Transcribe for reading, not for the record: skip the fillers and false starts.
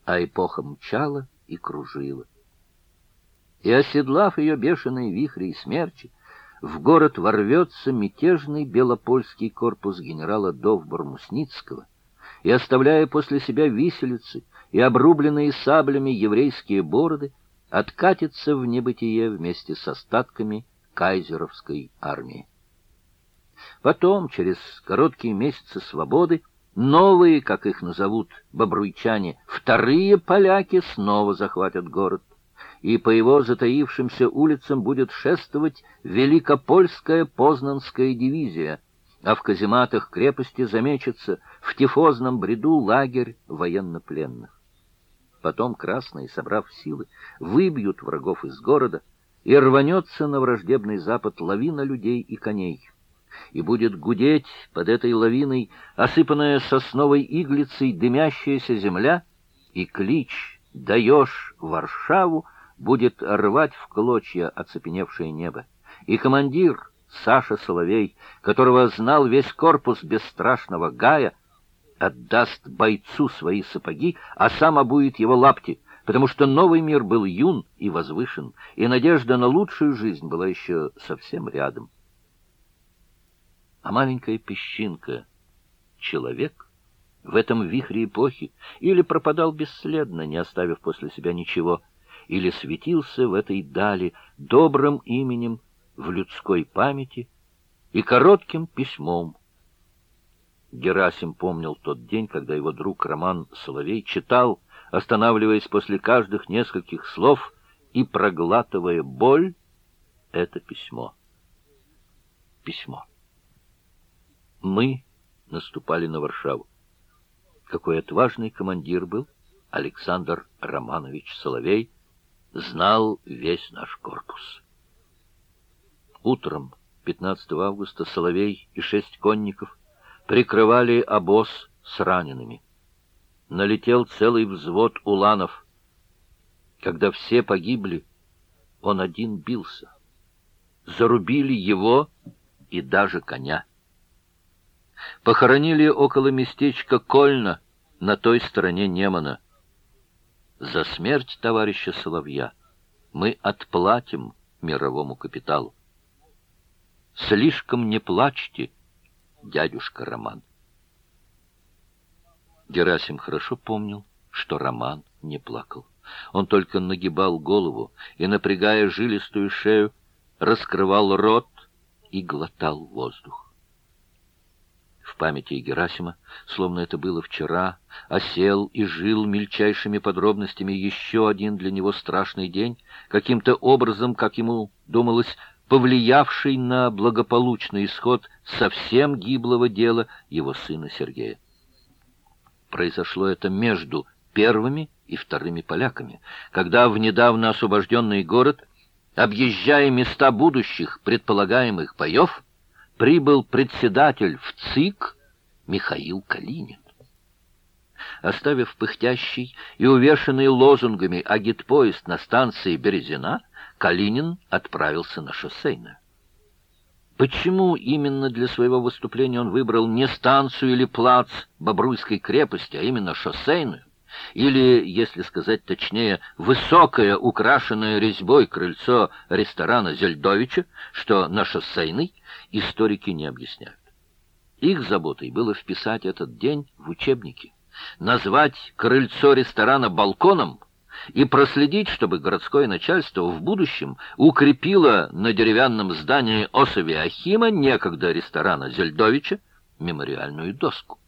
а эпоха мчала и кружила. И, оседлав ее бешеные вихри и смерчи, в город ворвется мятежный белопольский корпус генерала Довбор-Мусницкого, и, оставляя после себя виселицы и обрубленные саблями еврейские бороды, откатится в небытие вместе с остатками кайзеровской армии. Потом, через короткие месяцы свободы, новые, как их назовут бобруйчане, вторые поляки снова захватят город, и по его затаившимся улицам будет шествовать Великопольская Познанская дивизия, а в казематах крепости замечется в тифозном бреду лагерь военнопленных. Потом красные, собрав силы, выбьют врагов из города, и рванется на враждебный запад лавина людей и коней. И будет гудеть под этой лавиной осыпанная сосновой иглицей дымящаяся земля, и клич «Даешь Варшаву» будет рвать в клочья оцепеневшее небо. И командир Саша Соловей, которого знал весь корпус бесстрашного Гая, отдаст бойцу свои сапоги, а сам обует его лапти, потому что новый мир был юн и возвышен, и надежда на лучшую жизнь была еще совсем рядом. А маленькая песчинка, человек, в этом вихре эпохи или пропадал бесследно, не оставив после себя ничего, или светился в этой дали добрым именем в людской памяти и коротким письмом. Герасим помнил тот день, когда его друг Роман Соловей читал, останавливаясь после каждых нескольких слов и проглатывая боль, это письмо. Письмо. Мы наступали на Варшаву. Какой отважный командир был Александр Романович Соловей, знал весь наш корпус. Утром 15 августа Соловей и 6 конников прикрывали обоз с ранеными. Налетел целый взвод уланов. Когда все погибли, он один бился. Зарубили его и даже коня. Похоронили около местечка Кольна на той стороне Немана. За смерть товарища Соловья мы отплатим мировому капиталу. Слишком не плачьте, дядюшка Роман. Герасим хорошо помнил, что Роман не плакал. Он только нагибал голову и, напрягая жилистую шею, раскрывал рот и глотал воздух. В памяти Герасима, словно это было вчера, осел и жил мельчайшими подробностями еще один для него страшный день, каким-то образом, как ему думалось, повлиявший на благополучный исход совсем гиблого дела его сына Сергея. Произошло это между первыми и вторыми поляками, когда в недавно освобожденный город, объезжая места будущих предполагаемых боев, прибыл председатель в ЦИК Михаил Калинин. Оставив пыхтящий и увешанный лозунгами агитпоезд на станции Березина, Калинин отправился на Шоссейную. Почему именно для своего выступления он выбрал не станцию или плац Бобруйской крепости, а именно Шоссейную, или, если сказать точнее, высокое, украшенное резьбой крыльцо ресторана Зельдовича, что на Шоссейной, историки не объясняют. Их заботой было вписать этот день в учебники, назвать крыльцо ресторана балконом и проследить, чтобы городское начальство в будущем укрепило на деревянном здании Осавиахима, некогда ресторана Зельдовича, мемориальную доску.